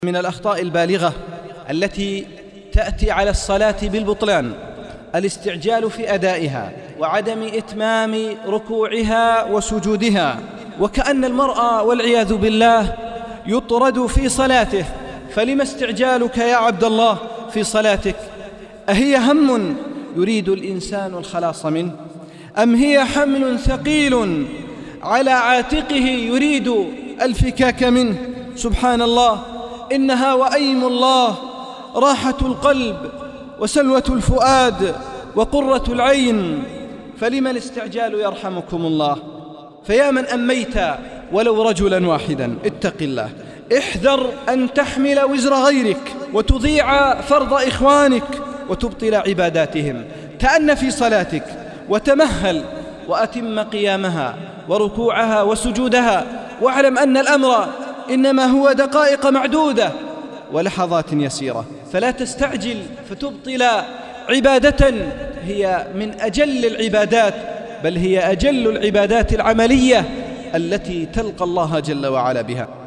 من الأخطاء البالغة التي تأتي على الصلاة بالبطلان الاستعجال في أدائها وعدم إتمام ركوعها وسجودها، وكأن المرء والعياذ بالله يطرد في صلاته. فلما استعجالك يا عبد الله في صلاتك؟ أهي هم يريد الإنسان الخلاص منه، أم هي حمل ثقيل على عاتقه يريد الفكاك منه؟ سبحان الله، إنها وأيم الله راحة القلب وسلوة الفؤاد وقرة العين، فلما الاستعجال يرحمكم الله؟ فيا من أميت ولو رجلا واحدا اتق الله، احذر أن تحمل وزر غيرك وتضيع فرض إخوانك وتبطل عباداتهم. تأن في صلاتك وتمهل وأتم قيامها وركوعها وسجودها، واعلم أن الأمر إنما هو دقائق معدودة ولحظات يسيرة، فلا تستعجل فتبطل عبادة هي من أجل العبادات، بل هي أجل العبادات العملية التي تلقى الله جل وعلا بها.